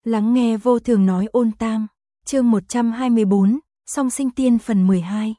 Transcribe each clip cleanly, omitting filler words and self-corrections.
Lắng nghe vô thường nói ôn tam, chương 124, song sinh tiên phần 12.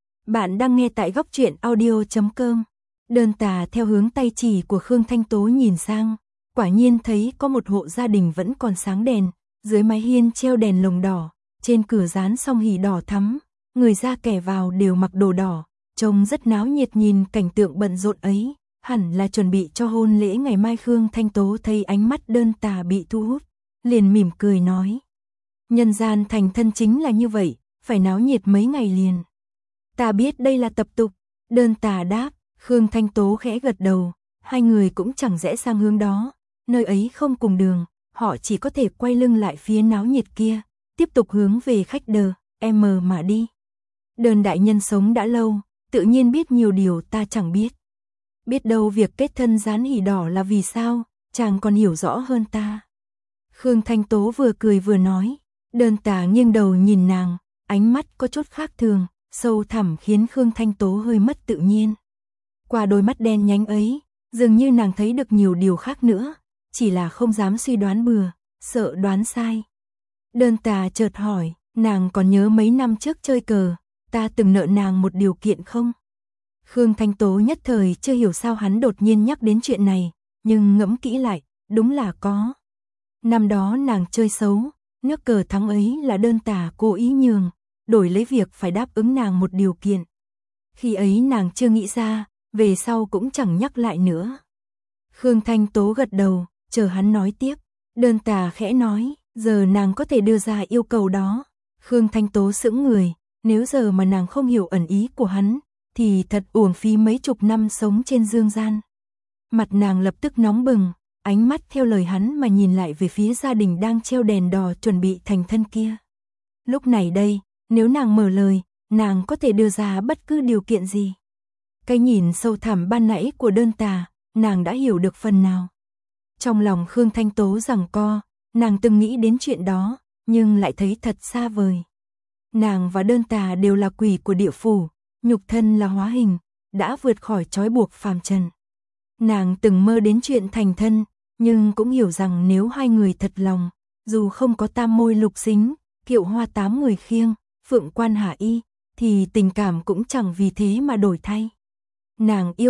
Bạn đang nghe tại góc truyện audio.com. Đơn tà theo hướng tay chỉ của Khương Thanh Tố nhìn sang, quả nhiên thấy có một hộ gia đình vẫn còn sáng đèn, dưới mái hiên treo đèn lồng đỏ, trên cửa dán song hỷ đỏ thắm, người ra kẻ vào đều mặc đồ đỏ, trông rất náo nhiệt. Nhìn cảnh tượng bận rộn ấy, hẳn là chuẩn bị cho hôn lễ ngày mai. Khương Thanh Tố thấy ánh mắt đơn tà bị thu hút, liền mỉm cười nói: nhân gian thành thân chính là như vậy, phải náo nhiệt mấy ngày liền. Ta biết đây là tập tục. Đơn tà đáp. Khương Thanh Tố khẽ gật đầu, hai người cũng chẳng rẽ sang hướng đó, nơi ấy không cùng đường, họ chỉ có thể quay lưng lại phía náo nhiệt kia, tiếp tục hướng về khách đờ, mà đi. Đơn đại nhân sống đã lâu, tự nhiên biết nhiều điều ta chẳng biết. Biết đâu việc kết thân dán hỷ đỏ là vì sao, chàng còn hiểu rõ hơn ta. Khương Thanh Tố vừa cười vừa nói. Đơn tà nghiêng đầu nhìn nàng, ánh mắt có chút khác thường, sâu thẳm khiến Khương Thanh Tố hơi mất tự nhiên. Qua đôi mắt đen nhánh ấy, dường như nàng thấy được nhiều điều khác nữa, chỉ là không dám suy đoán bừa, sợ đoán sai. Đơn tà chợt hỏi, nàng còn nhớ mấy năm trước chơi cờ, ta từng nợ nàng một điều kiện không? Khương Thanh Tố nhất thời chưa hiểu sao hắn đột nhiên nhắc đến chuyện này, nhưng ngẫm kỹ lại, đúng là có. Năm đó nàng chơi xấu, nước cờ thắng ấy là đơn tà cố ý nhường, đổi lấy việc phải đáp ứng nàng một điều kiện. Khi ấy nàng chưa nghĩ ra, về sau cũng chẳng nhắc lại nữa. Khương Thanh Tố gật đầu, chờ hắn nói tiếp. Đơn tà khẽ nói, giờ nàng có thể đưa ra yêu cầu đó. Khương Thanh Tố sững người, nếu giờ mà nàng không hiểu ẩn ý của hắn, thì thật uổng phí mấy chục năm sống trên dương gian. Mặt nàng lập tức nóng bừng, ánh mắt theo lời hắn mà nhìn lại về phía gia đình đang treo đèn đỏ chuẩn bị thành thân kia. Lúc này đây, nếu nàng mở lời, nàng có thể đưa ra bất cứ điều kiện gì. Cái nhìn sâu thẳm ban nãy của đơn tà, nàng đã hiểu được phần nào. Trong lòng Khương Thanh Tố giằng co, nàng từng nghĩ đến chuyện đó, nhưng lại thấy thật xa vời. Nàng và đơn tà đều là quỷ của địa phủ, nhục thân là hóa hình, đã vượt khỏi trói buộc phàm trần. Nàng từng mơ đến chuyện thành thân, nhưng cũng hiểu rằng nếu hai người thật lòng, dù không có tam môi lục xính, kiệu hoa tám người khiêng, phượng quan hạ y, thì tình cảm cũng chẳng vì thế mà đổi thay. Nàng yêu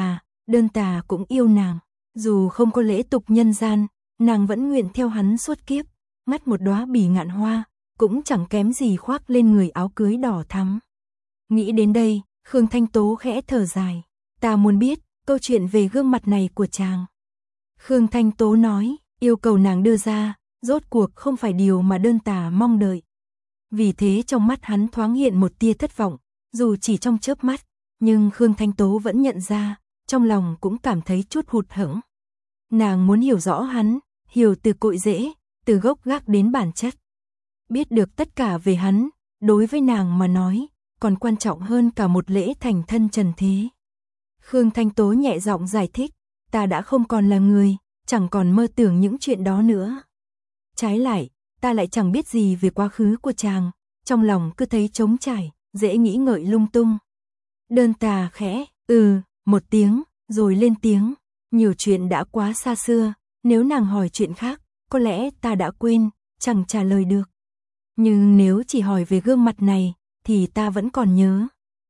đơn tà cũng yêu nàng. Dù không có lễ tục nhân gian, nàng vẫn nguyện theo hắn suốt kiếp, ngắt một đóa bỉ ngạn hoa, cũng chẳng kém gì khoác lên người áo cưới đỏ thắm. Nghĩ đến đây, Khương Thanh Tố khẽ thở dài. Ta muốn biết câu chuyện về gương mặt này của chàng. Khương Thanh Tố nói, yêu cầu nàng đưa ra, rốt cuộc không phải điều mà đơn tà mong đợi. Vì thế trong mắt hắn thoáng hiện một tia thất vọng, dù chỉ trong chớp mắt, nhưng Khương Thanh Tố vẫn nhận ra, trong lòng cũng cảm thấy chút hụt hẫng. Nàng muốn hiểu rõ hắn, hiểu từ cội rễ, từ gốc gác đến bản chất. Biết được tất cả về hắn, đối với nàng mà nói, còn quan trọng hơn cả một lễ thành thân trần thế. Khương Thanh Tố nhẹ giọng giải thích, ta đã không còn là người, chẳng còn mơ tưởng những chuyện đó nữa. Trái lại, ta lại chẳng biết gì về quá khứ của chàng, trong lòng cứ thấy trống trải, dễ nghĩ ngợi lung tung. Đơn tà khẽ, một tiếng, rồi lên tiếng, nhiều chuyện đã quá xa xưa, nếu nàng hỏi chuyện khác, có lẽ ta đã quên, chẳng trả lời được. Nhưng nếu chỉ hỏi về gương mặt này, thì ta vẫn còn nhớ.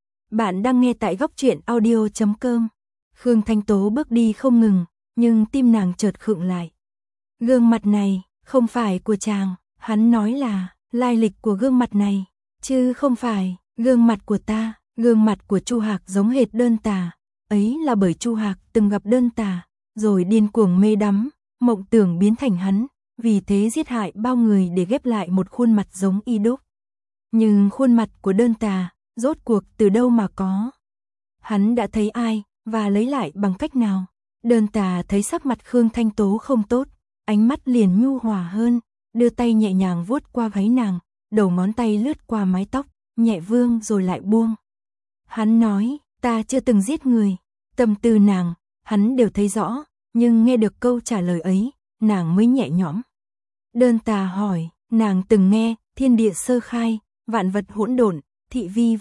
Bạn đang nghe tại góc truyện audio.com. Khương Thanh Tố bước đi không ngừng, nhưng tim nàng chợt khựng lại. Gương mặt này, không phải của chàng, hắn nói là lai lịch của gương mặt này, chứ không phải gương mặt của ta. Gương mặt của Chu Hạc giống hệt đơn tà, ấy là bởi Chu Hạc từng gặp đơn tà, rồi điên cuồng mê đắm, mộng tưởng biến thành hắn, vì thế giết hại bao người để ghép lại một khuôn mặt giống y đúc. Nhưng khuôn mặt của đơn tà, rốt cuộc từ đâu mà có? Hắn đã thấy ai, và lấy lại bằng cách nào? Đơn tà thấy sắc mặt Khương Thanh Tố không tốt, ánh mắt liền nhu hòa hơn, đưa tay nhẹ nhàng vuốt qua gáy nàng, đầu ngón tay lướt qua mái tóc, nhẹ vương rồi lại buông. Hắn nói, ta chưa từng giết người. Tâm tư nàng, hắn đều thấy rõ, nhưng nghe được câu trả lời ấy, nàng mới nhẹ nhõm. Đơn tà hỏi, nàng từng nghe, thiên địa sơ khai, vạn vật hỗn độn, thị vi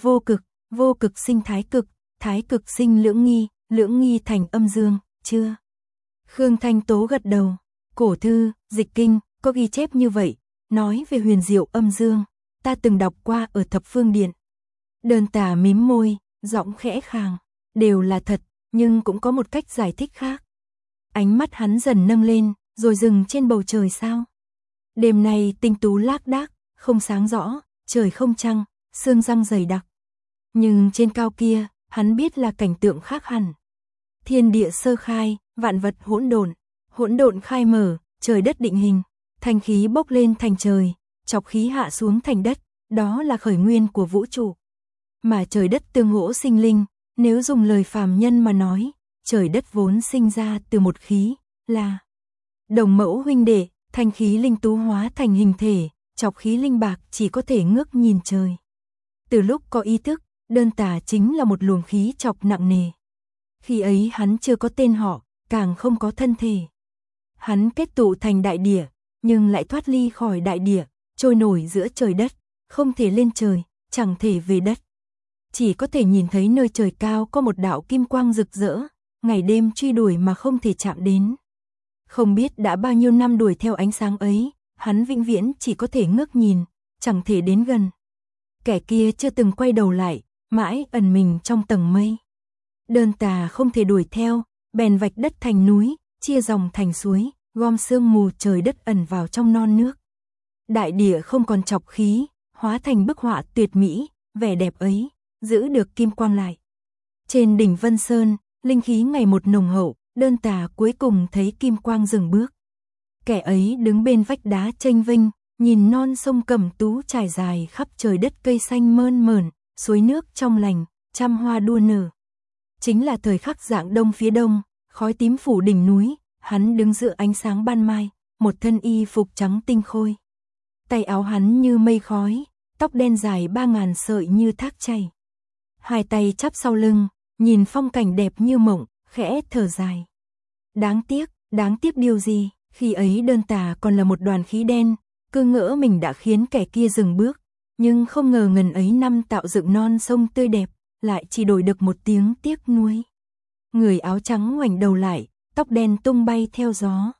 vô cực sinh thái cực sinh lưỡng nghi thành âm dương, chưa? Khương Thanh Tố gật đầu, cổ thư, dịch kinh, có ghi chép như vậy, nói về huyền diệu âm dương, ta từng đọc qua ở Thập Phương Điện. Đơn Tà mím môi, giọng khẽ khàng, đều là thật, nhưng cũng có một cách giải thích khác. Ánh mắt hắn dần nâng lên, rồi dừng trên bầu trời sao. Đêm nay tinh tú lác đác, không sáng rõ, trời không trăng, sương răng dày đặc. Nhưng trên cao kia, hắn biết là cảnh tượng khác hẳn. Thiên địa sơ khai, vạn vật hỗn độn khai mở, trời đất định hình, thanh khí bốc lên thành trời, chọc khí hạ xuống thành đất, đó là khởi nguyên của vũ trụ. Mà trời đất tương hỗ sinh linh, nếu dùng lời phàm nhân mà nói, trời đất vốn sinh ra từ một khí, là đồng mẫu huynh đệ, thanh khí linh tú hóa thành hình thể, chọc khí linh bạc chỉ có thể ngước nhìn trời. Từ lúc có ý thức, Đơn Tà chính là một luồng khí chọc nặng nề. Khi ấy hắn chưa có tên họ, càng không có thân thể. Hắn kết tụ thành đại địa, nhưng lại thoát ly khỏi đại địa, trôi nổi giữa trời đất, không thể lên trời, chẳng thể về đất. Chỉ có thể nhìn thấy nơi trời cao có một đạo kim quang rực rỡ, ngày đêm truy đuổi mà không thể chạm đến. Không biết đã bao nhiêu năm đuổi theo ánh sáng ấy, hắn vĩnh viễn chỉ có thể ngước nhìn, chẳng thể đến gần. Kẻ kia chưa từng quay đầu lại, mãi ẩn mình trong tầng mây. Đơn Tà không thể đuổi theo, bèn vạch đất thành núi, chia dòng thành suối, gom sương mù trời đất ẩn vào trong non nước. Đại địa không còn chọc khí, hóa thành bức họa tuyệt mỹ, vẻ đẹp ấy, giữ được kim quang lại. Trên đỉnh Vân Sơn, linh khí ngày một nồng hậu, Đơn Tà cuối cùng thấy kim quang dừng bước. Kẻ ấy đứng bên vách đá chênh vênh, nhìn non sông Cẩm Tú trải dài khắp trời đất, cây xanh mơn mởn, suối nước trong lành, trăm hoa đua nở. Chính là thời khắc rạng đông phía đông, khói tím phủ đỉnh núi, hắn đứng giữa ánh sáng ban mai, một thân y phục trắng tinh khôi. Tay áo hắn như mây khói, tóc đen dài 3000 sợi như thác chảy. Hai tay chắp sau lưng, nhìn phong cảnh đẹp như mộng, khẽ thở dài. Đáng tiếc điều gì, khi ấy Đơn Tà còn là một đoàn khí đen, cứ ngỡ mình đã khiến kẻ kia dừng bước, nhưng không ngờ ngần ấy năm tạo dựng non sông tươi đẹp, lại chỉ đổi được một tiếng tiếc nuối. Người áo trắng ngoảnh đầu lại, tóc đen tung bay theo gió.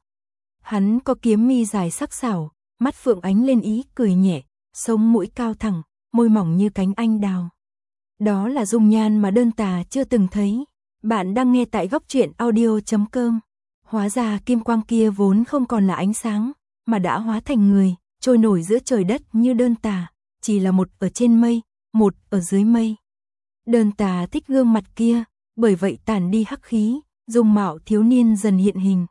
Hắn có kiếm mi dài sắc sảo, mắt phượng ánh lên ý cười nhẹ, sống mũi cao thẳng, môi mỏng như cánh anh đào. Đó là dung nhan mà Đơn Tà chưa từng thấy. Bạn đang nghe tại góc truyện audio.com. Hóa ra kim quang kia vốn không còn là ánh sáng, mà đã hóa thành người, trôi nổi giữa trời đất như Đơn Tà, chỉ là một ở trên mây, một ở dưới mây. Đơn Tà thích gương mặt kia, bởi vậy tản đi hắc khí, dung mạo thiếu niên dần hiện hình.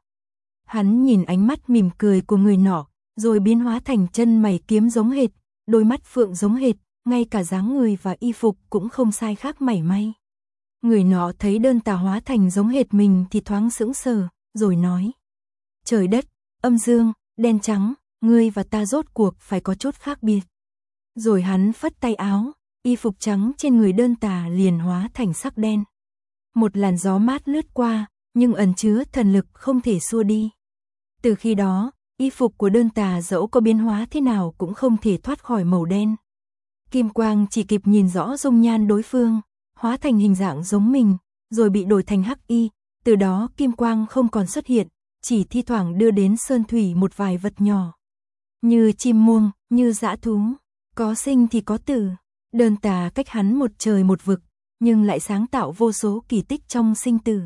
Hắn nhìn ánh mắt mỉm cười của người nọ, rồi biến hóa thành chân mày kiếm giống hệt, đôi mắt phượng giống hệt, ngay cả dáng người và y phục cũng không sai khác mảy may. Người nọ thấy Đơn Tà hóa thành giống hệt mình thì thoáng sững sờ, rồi nói: Trời đất, âm dương, đen trắng, ngươi và ta rốt cuộc phải có chút khác biệt. Rồi hắn phất tay áo, y phục trắng trên người Đơn Tà liền hóa thành sắc đen. Một làn gió mát lướt qua, nhưng ẩn chứa thần lực không thể xua đi. Từ khi đó, y phục của Đơn Tà dẫu có biến hóa thế nào cũng không thể thoát khỏi màu đen. Kim quang chỉ kịp nhìn rõ dung nhan đối phương, hóa thành hình dạng giống mình, rồi bị đổi thành hắc y, từ đó kim quang không còn xuất hiện, chỉ thi thoảng đưa đến sơn thủy một vài vật nhỏ. Như chim muông, như dã thú, có sinh thì có tử. Đơn Tà cách hắn một trời một vực, nhưng lại sáng tạo vô số kỳ tích trong sinh tử.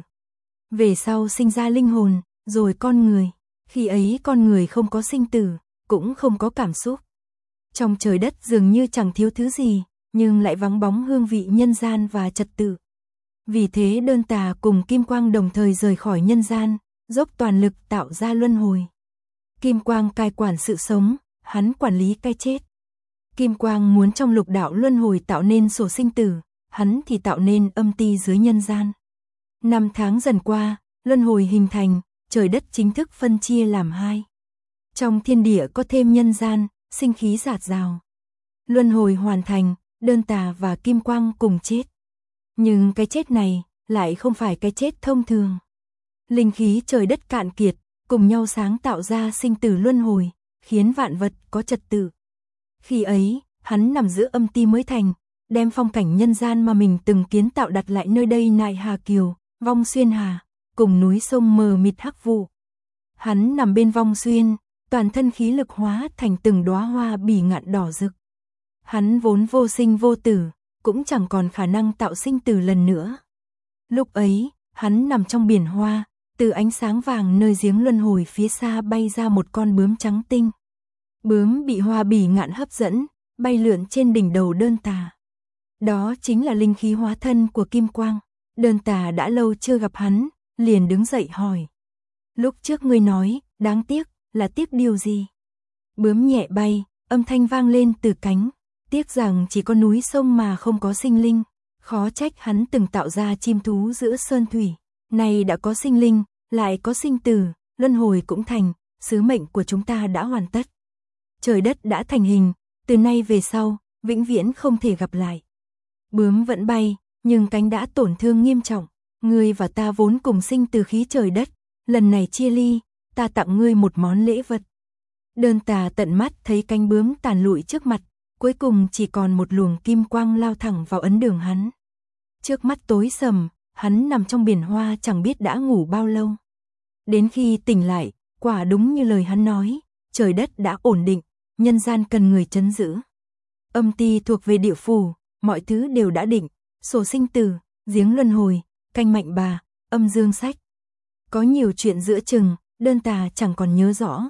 Về sau sinh ra linh hồn, rồi con người. Khi ấy con người không có sinh tử, cũng không có cảm xúc. Trong trời đất dường như chẳng thiếu thứ gì, nhưng lại vắng bóng hương vị nhân gian và trật tự. Vì thế Đơn Tà cùng Kim Quang đồng thời rời khỏi nhân gian, dốc toàn lực tạo ra luân hồi. Kim Quang cai quản sự sống, hắn quản lý cái chết. Kim Quang muốn trong lục đạo luân hồi tạo nên sổ sinh tử, hắn thì tạo nên âm ti dưới nhân gian. Năm tháng dần qua, luân hồi hình thành, trời đất chính thức phân chia làm hai. Trong thiên địa có thêm nhân gian, sinh khí rạt rào. Luân hồi hoàn thành, Đơn Tà và Kim Quang cùng chết. Nhưng cái chết này lại không phải cái chết thông thường. Linh khí trời đất cạn kiệt, cùng nhau sáng tạo ra sinh tử luân hồi, khiến vạn vật có trật tự. Khi ấy, hắn nằm giữa âm ti mới thành, đem phong cảnh nhân gian mà mình từng kiến tạo đặt lại nơi đây nại Hà Kiều, Vong Xuyên Hà, cùng núi sông mờ mịt hắc vụ. Hắn nằm bên Vong Xuyên, toàn thân khí lực hóa thành từng đóa hoa bỉ ngạn đỏ rực. Hắn vốn vô sinh vô tử, cũng chẳng còn khả năng tạo sinh tử lần nữa. Lúc ấy, hắn nằm trong biển hoa, từ ánh sáng vàng nơi giếng luân hồi phía xa bay ra một con bướm trắng tinh. Bướm bị hoa bỉ ngạn hấp dẫn, bay lượn trên đỉnh đầu Đơn Tà. Đó chính là linh khí hóa thân của Kim Quang. Đơn Tà đã lâu chưa gặp hắn, liền đứng dậy hỏi. Lúc trước ngươi nói, đáng tiếc, là tiếc điều gì? Bướm nhẹ bay, âm thanh vang lên từ cánh. Tiếc rằng chỉ có núi sông mà không có sinh linh. Khó trách hắn từng tạo ra chim thú giữa sơn thủy. Này đã có sinh linh, lại có sinh tử, luân hồi cũng thành, sứ mệnh của chúng ta đã hoàn tất. Trời đất đã thành hình, từ nay về sau, vĩnh viễn không thể gặp lại. Bướm vẫn bay, nhưng cánh đã tổn thương nghiêm trọng. Ngươi và ta vốn cùng sinh từ khí trời đất, lần này chia ly, ta tặng ngươi một món lễ vật. Đơn Tà tận mắt thấy cánh bướm tàn lụi trước mặt, cuối cùng chỉ còn một luồng kim quang lao thẳng vào ấn đường hắn. Trước mắt tối sầm, hắn nằm trong biển hoa chẳng biết đã ngủ bao lâu. Đến khi tỉnh lại, quả đúng như lời hắn nói, trời đất đã ổn định, nhân gian cần người trấn giữ. Âm ti thuộc về địa phủ, mọi thứ đều đã định, sổ sinh tử, giếng luân hồi, canh mạnh bà, âm dương sách. Có nhiều chuyện giữa chừng, Đơn Tà chẳng còn nhớ rõ.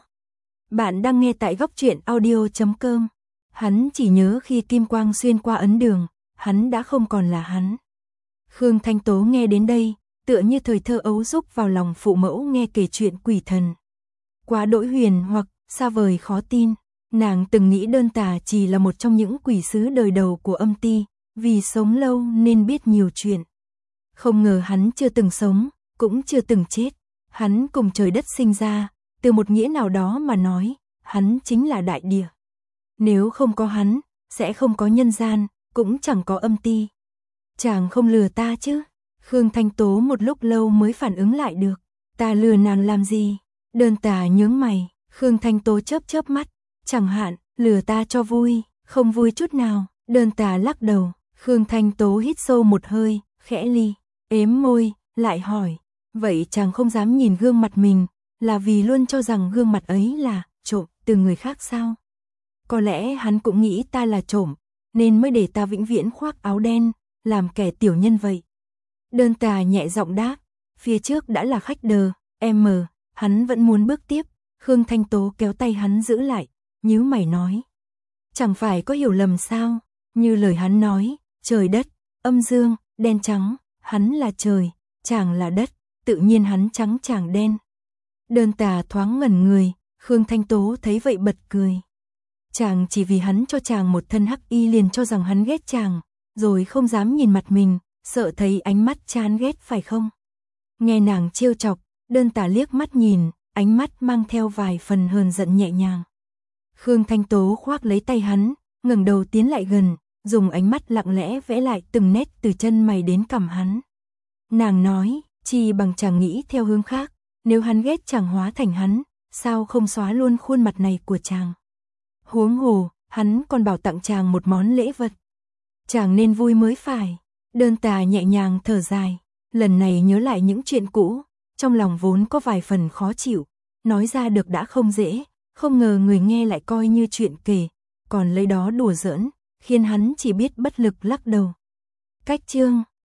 Bạn đang nghe tại Góc Truyện Audio.com. Hắn chỉ nhớ khi kim quang xuyên qua ấn đường, hắn đã không còn là hắn. Khương Thanh Tố nghe đến đây, tựa như thời thơ ấu rúc vào lòng phụ mẫu nghe kể chuyện quỷ thần. Quá đỗi huyền hoặc xa vời khó tin, nàng từng nghĩ Đơn Tà chỉ là một trong những quỷ sứ đời đầu của âm ti, vì sống lâu nên biết nhiều chuyện. Không ngờ hắn chưa từng sống, cũng chưa từng chết. Hắn cùng trời đất sinh ra, từ một nghĩa nào đó mà nói, hắn chính là đại địa. Nếu không có hắn, sẽ không có nhân gian, cũng chẳng có âm ti. Chàng không lừa ta chứ? Khương Thanh Tố một lúc lâu mới phản ứng lại được. Ta lừa nàng làm gì? Đơn Tà nhướng mày, Khương Thanh Tố chớp chớp mắt. Chẳng hạn, lừa ta cho vui, không vui chút nào. Đơn Tà lắc đầu, Khương Thanh Tố hít sâu một hơi, khẽ ly, ếm môi, lại hỏi. Vậy chàng không dám nhìn gương mặt mình, là vì luôn cho rằng gương mặt ấy là trộm từ người khác sao? Có lẽ hắn cũng nghĩ ta là trộm, nên mới để ta vĩnh viễn khoác áo đen, làm kẻ tiểu nhân vậy. Đơn Tà nhẹ giọng đáp, phía trước đã là khách đờ, hắn vẫn muốn bước tiếp. Khương Thanh Tố kéo tay hắn giữ lại, nhíu mày nói. Chẳng phải có hiểu lầm sao? Như lời hắn nói, trời đất, âm dương, đen trắng, hắn là trời, chàng là đất, tự nhiên hắn trắng chàng đen. Đơn Tà thoáng ngẩn người, Khương Thanh Tố thấy vậy bật cười. Chàng chỉ vì hắn cho chàng một thân hắc y liền cho rằng hắn ghét chàng, rồi không dám nhìn mặt mình, sợ thấy ánh mắt chán ghét phải không? Nghe nàng trêu chọc, Đơn Tà liếc mắt nhìn, ánh mắt mang theo vài phần hờn giận nhẹ nhàng. Khương Thanh Tố khoác lấy tay hắn, ngẩng đầu tiến lại gần, dùng ánh mắt lặng lẽ vẽ lại từng nét từ chân mày đến cằm hắn. Nàng nói, chi bằng chàng nghĩ theo hướng khác, nếu hắn ghét chàng hóa thành hắn, sao không xóa luôn khuôn mặt này của chàng? Huống hồ, hắn còn bảo tặng chàng một món lễ vật. Chàng nên vui mới phải. Đơn Tà nhẹ nhàng thở dài, lần này nhớ lại những chuyện cũ, trong lòng vốn có vài phần khó chịu, nói ra được đã không dễ, không ngờ người nghe lại coi như chuyện kể, còn lấy đó đùa giỡn, khiến hắn chỉ biết bất lực lắc đầu. Cách chương